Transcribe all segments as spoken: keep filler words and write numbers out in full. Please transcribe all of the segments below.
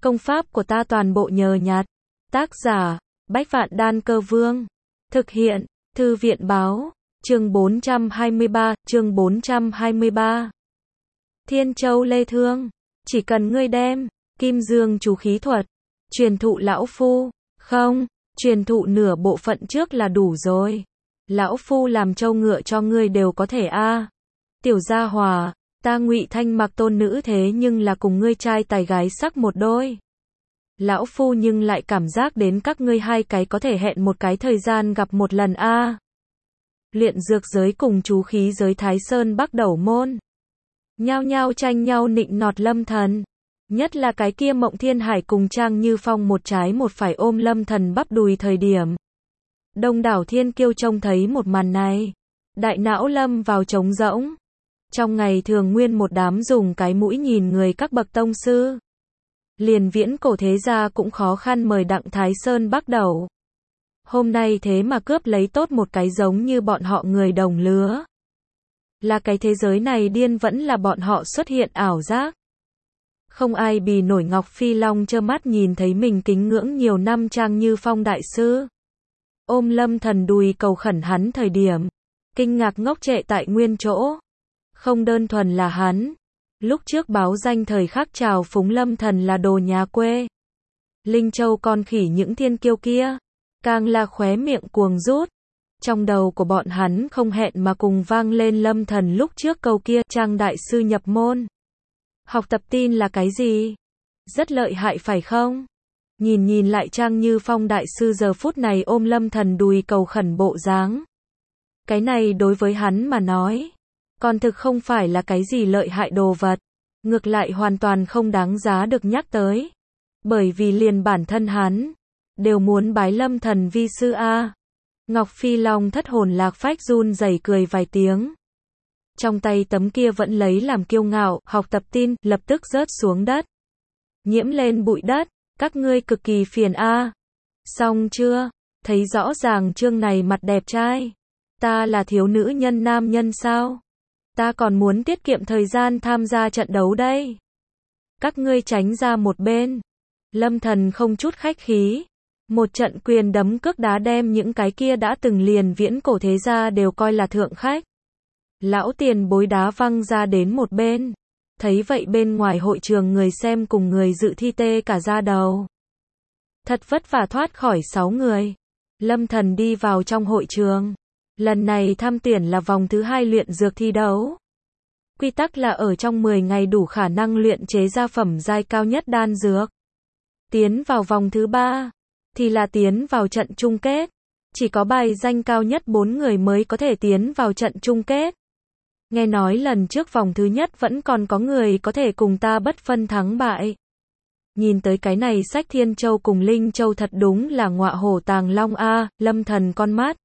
Công pháp của ta toàn bộ nhờ nhặt. Tác giả, Bách Vạn Đan Cơ Vương. Thực hiện, Thư viện Báo. Chương bốn trăm hai mươi ba, chương bốn trăm hai mươi ba. Thiên Châu Lê Thương. Chỉ cần ngươi đem, Kim Dương chú khí thuật, truyền thụ lão phu. Không, truyền thụ nửa bộ phận trước là đủ rồi. Lão phu làm trâu ngựa cho ngươi đều có thể a. À. Tiểu gia hòa, ta Ngụy Thanh mặc tôn nữ thế nhưng là cùng ngươi trai tài gái sắc một đôi. Lão phu nhưng lại cảm giác đến các ngươi hai cái có thể hẹn một cái thời gian gặp một lần a. À. Luyện dược giới cùng chú khí giới Thái Sơn Bắc Đẩu môn. Nhao nhao tranh nhau nịnh nọt Lâm Thần. Nhất là cái kia Mộng Thiên Hải cùng Trang Như Phong một trái một phải ôm Lâm Thần bắp đùi thời điểm. Đông đảo thiên kiêu trông thấy một màn này. Đại não lâm vào trống rỗng. Trong ngày thường nguyên một đám dùng cái mũi nhìn người các bậc tông sư. Liền viễn cổ thế gia cũng khó khăn mời Đặng Thái Sơn Bắc Đẩu. Hôm nay thế mà cướp lấy tốt một cái giống như bọn họ người đồng lứa. Là cái thế giới này điên vẫn là bọn họ xuất hiện ảo giác. Không ai bì nổi Ngọc Phi Long trơ mắt nhìn thấy mình kính ngưỡng nhiều năm Trang Như Phong đại sư. Ôm Lâm Thần đùi cầu khẩn hắn thời điểm. Kinh ngạc ngốc trệ tại nguyên chỗ. Không đơn thuần là hắn. Lúc trước báo danh thời khắc chào phúng Lâm Thần là đồ nhà quê. Linh Châu con khỉ những thiên kiêu kia. Càng là khóe miệng cuồng rút. Trong đầu của bọn hắn không hẹn mà cùng vang lên Lâm Thần lúc trước câu kia Trang đại sư nhập môn. Học tập tin là cái gì? Rất lợi hại phải không? Nhìn nhìn lại Trang Như Phong đại sư giờ phút này ôm Lâm Thần đùi cầu khẩn bộ dáng. Cái này đối với hắn mà nói, còn thực không phải là cái gì lợi hại đồ vật. Ngược lại hoàn toàn không đáng giá được nhắc tới. Bởi vì liền bản thân hắn đều muốn bái Lâm Thần vi sư a. Ngọc Phi Long thất hồn lạc phách run rẩy cười vài tiếng. Trong tay tấm kia vẫn lấy làm kiêu ngạo, học tập tin, lập tức rớt xuống đất. Nhiễm lên bụi đất, các ngươi cực kỳ phiền a. À. Xong chưa? Thấy rõ ràng chương này mặt đẹp trai. Ta là thiếu nữ nhân nam nhân sao? Ta còn muốn tiết kiệm thời gian tham gia trận đấu đây. Các ngươi tránh ra một bên. Lâm Thần không chút khách khí. Một trận quyền đấm cước đá đem những cái kia đã từng liền viễn cổ thế gia đều coi là thượng khách. Lão tiền bối đá văng ra đến một bên. Thấy vậy bên ngoài hội trường người xem cùng người dự thi tê cả da đầu. Thật vất vả thoát khỏi sáu người. Lâm Thần đi vào trong hội trường. Lần này tham tuyển là vòng thứ hai luyện dược thi đấu. Quy tắc là ở trong mười ngày đủ khả năng luyện chế ra phẩm giai cao nhất đan dược. Tiến vào vòng thứ ba thì là tiến vào trận chung kết. Chỉ có bài danh cao nhất bốn người mới có thể tiến vào trận chung kết. Nghe nói lần trước vòng thứ nhất vẫn còn có người có thể cùng ta bất phân thắng bại. Nhìn tới cái này sách Thiên Châu cùng Linh Châu thật đúng là ngọa hổ tàng long a. Lâm Thần con mắt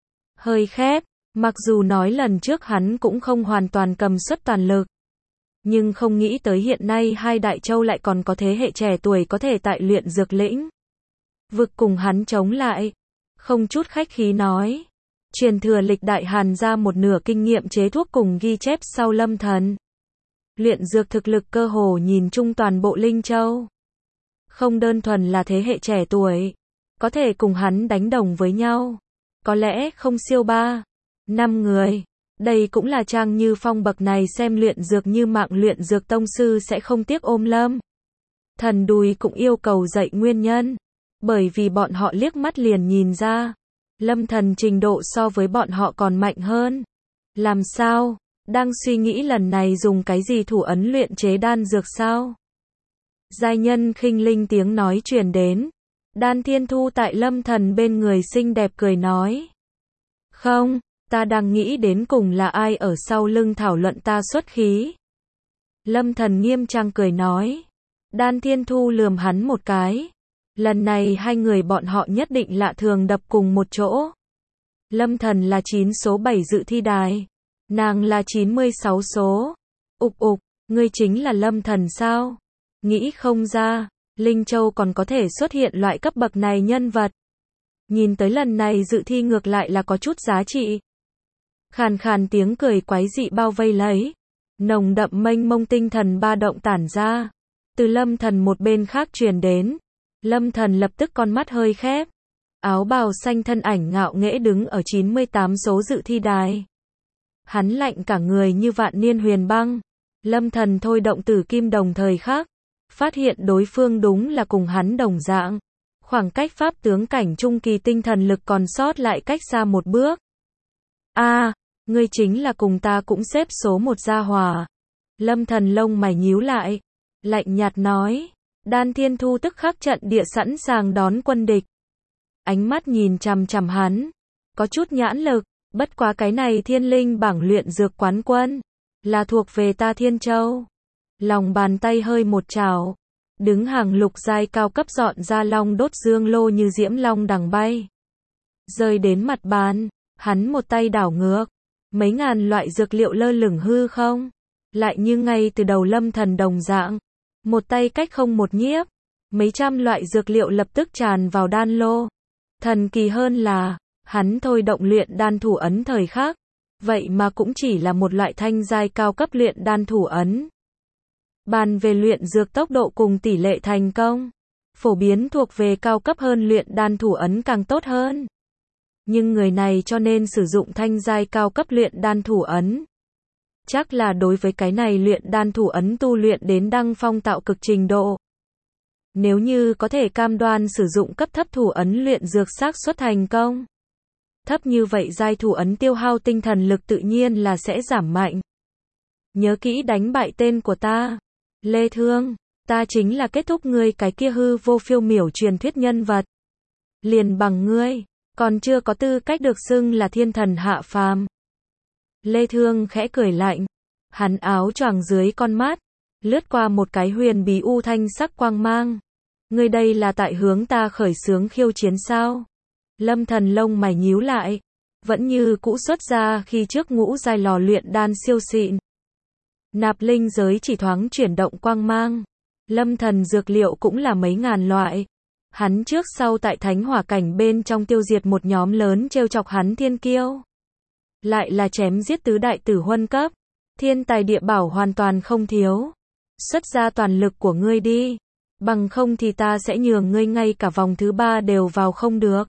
hơi khép, mặc dù nói lần trước hắn cũng không hoàn toàn cầm suất toàn lực. Nhưng không nghĩ tới hiện nay hai đại châu lại còn có thế hệ trẻ tuổi có thể tại luyện dược lĩnh vực cùng hắn chống lại. Không chút khách khí nói. Truyền thừa lịch đại Hàn ra một nửa kinh nghiệm chế thuốc cùng ghi chép sau Lâm Thần. Luyện dược thực lực cơ hồ nhìn chung toàn bộ Linh Châu. Không đơn thuần là thế hệ trẻ tuổi. Có thể cùng hắn đánh đồng với nhau. Có lẽ không siêu ba, năm người. Đây cũng là Trang Như Phong bậc này xem luyện dược như mạng luyện dược tông sư sẽ không tiếc ôm Lâm Thần đùi cũng yêu cầu dạy nguyên nhân. Bởi vì bọn họ liếc mắt liền nhìn ra. Lâm Thần trình độ so với bọn họ còn mạnh hơn. Làm sao? Đang suy nghĩ lần này dùng cái gì thủ ấn luyện chế đan dược sao? Giai nhân khinh linh tiếng nói truyền đến. Đan Thiên Thu tại Lâm Thần bên người xinh đẹp cười nói. Không, ta đang nghĩ đến cùng là ai ở sau lưng thảo luận ta xuất khí. Lâm Thần nghiêm trang cười nói. Đan Thiên Thu lườm hắn một cái. Lần này hai người bọn họ nhất định lạ thường đập cùng một chỗ. Lâm Thần là chín số bảy dự thi đài. Nàng là chín mươi sáu số. Ục ục, ngươi chính là Lâm Thần sao? Nghĩ không ra, Linh Châu còn có thể xuất hiện loại cấp bậc này nhân vật. Nhìn tới lần này dự thi ngược lại là có chút giá trị. Khàn khàn tiếng cười quái dị bao vây lấy. Nồng đậm mênh mông tinh thần ba động tản ra. từ Lâm Thần một bên khác truyền đến. Lâm Thần lập tức con mắt hơi khép. Áo bào xanh thân ảnh ngạo nghễ đứng ở chín mươi tám số dự thi đài. Hắn lạnh cả người như vạn niên huyền băng. Lâm Thần thôi động tử kim đồng thời khắc, phát hiện đối phương đúng là cùng hắn đồng dạng. Khoảng cách pháp tướng cảnh trung kỳ tinh thần lực còn sót lại cách xa một bước. A, à, ngươi chính là cùng ta cũng xếp số một gia hỏa. Lâm Thần lông mày nhíu lại, lạnh nhạt nói, Đan Thiên Thu tức khắc trận địa sẵn sàng đón quân địch. Ánh mắt nhìn chằm chằm hắn, có chút nhãn lực, bất quá cái này thiên linh bảng luyện dược quán quân, là thuộc về ta Thiên Châu. Lòng bàn tay hơi một trào, đứng hàng lục giai cao cấp dọn ra long đốt dương lô như diễm long đằng bay. Rơi đến mặt bàn, hắn một tay đảo ngược, mấy ngàn loại dược liệu lơ lửng hư không, lại như ngay từ đầu Lâm Thần đồng dạng, một tay cách không một nhiếp, mấy trăm loại dược liệu lập tức tràn vào đan lô. Thần kỳ hơn là, hắn thôi động luyện đan thủ ấn thời khắc, vậy mà cũng chỉ là một loại thanh giai cao cấp luyện đan thủ ấn. Bàn về luyện dược tốc độ cùng tỷ lệ thành công, phổ biến thuộc về cao cấp hơn luyện đan thủ ấn càng tốt hơn. Nhưng người này cho nên sử dụng thanh giai cao cấp luyện đan thủ ấn. Chắc là đối với cái này luyện đan thủ ấn tu luyện đến đăng phong tạo cực trình độ. Nếu như có thể cam đoan sử dụng cấp thấp thủ ấn luyện dược xác suất thành công. Thấp như vậy giai thủ ấn tiêu hao tinh thần lực tự nhiên là sẽ giảm mạnh. Nhớ kỹ đánh bại tên của ta, Lê Thương, ta chính là kết thúc ngươi cái kia hư vô phiêu miểu truyền thuyết nhân vật. Liền bằng ngươi, còn chưa có tư cách được xưng là thiên thần hạ phàm. Lê Thương khẽ cười lạnh, hắn áo choàng dưới con mắt, lướt qua một cái huyền bí u thanh sắc quang mang. Ngươi đây là tại hướng ta khởi xướng khiêu chiến sao? Lâm Thần lông mày nhíu lại, vẫn như cũ xuất ra khi trước ngũ giai lò luyện đan siêu xịn. Nạp linh giới chỉ thoáng chuyển động quang mang. Lâm Thần dược liệu cũng là mấy ngàn loại. Hắn trước sau tại thánh hỏa cảnh bên trong tiêu diệt một nhóm lớn trêu chọc hắn thiên kiêu. Lại là chém giết tứ đại tử huân cấp. Thiên tài địa bảo hoàn toàn không thiếu. Xuất ra toàn lực của ngươi đi. Bằng không thì ta sẽ nhường ngươi ngay cả vòng thứ ba đều vào không được.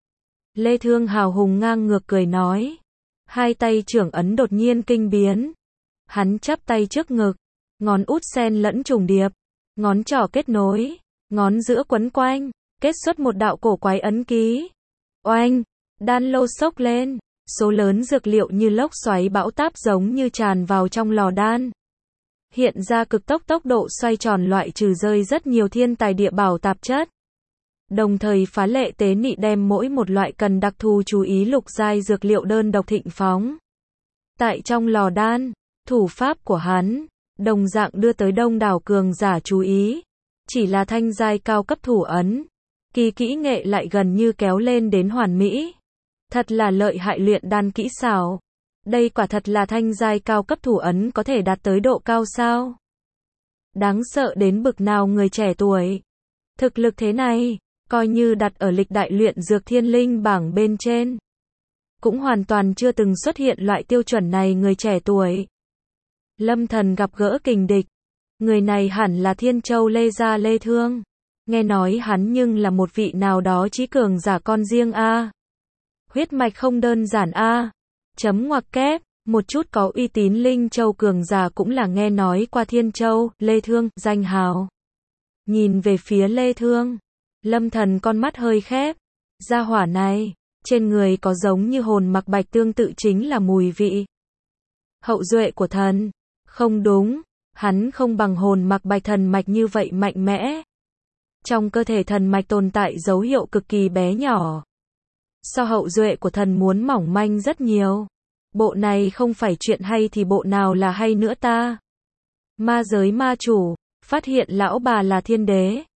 Lê Thương hào hùng ngang ngược cười nói. Hai tay trưởng ấn đột nhiên kinh biến. Hắn chắp tay trước ngực. Ngón út xen lẫn trùng điệp. Ngón trỏ kết nối. Ngón giữa quấn quanh. Kết xuất một đạo cổ quái ấn ký. Oanh! Đan lô sốc lên. Số lớn dược liệu như lốc xoáy bão táp giống như tràn vào trong lò đan. Hiện ra cực tốc tốc độ xoay tròn loại trừ rơi rất nhiều thiên tài địa bảo tạp chất. Đồng thời phá lệ tế nị đem mỗi một loại cần đặc thù chú ý lục giai dược liệu đơn độc thịnh phóng. Tại trong lò đan, thủ pháp của hắn, đồng dạng đưa tới đông đảo cường giả chú ý. Chỉ là thanh giai cao cấp thủ ấn. Kỳ kỹ nghệ lại gần như kéo lên đến hoàn mỹ. Thật là lợi hại luyện đan kỹ xảo. Đây quả thật là thanh giai cao cấp thủ ấn có thể đạt tới độ cao sao? Đáng sợ đến bực nào người trẻ tuổi. Thực lực thế này, coi như đặt ở lịch đại luyện dược thiên linh bảng bên trên. Cũng hoàn toàn chưa từng xuất hiện loại tiêu chuẩn này người trẻ tuổi. Lâm Thần gặp gỡ kình địch. Người này hẳn là Thiên Châu Lê Gia Lê Thương. Nghe nói hắn nhưng là một vị nào đó chí cường giả con riêng a. Huyết mạch không đơn giản a. Chấm ngoặc kép, một chút có uy tín Linh Châu cường giả cũng là nghe nói qua Thiên Châu, Lê Thương, danh hào. Nhìn về phía Lê Thương, Lâm Thần con mắt hơi khép. Gia hỏa này, trên người có giống như hồn mặc bạch tương tự chính là mùi vị. Hậu duệ của thần. Không đúng, hắn không bằng hồn mặc bạch thần mạch như vậy mạnh mẽ. Trong cơ thể thần mạch tồn tại dấu hiệu cực kỳ bé nhỏ. So hậu duệ của thần muốn mỏng manh rất nhiều. Bộ này không phải chuyện hay thì bộ nào là hay nữa ta. Ma giới ma chủ, phát hiện lão bà là thiên đế.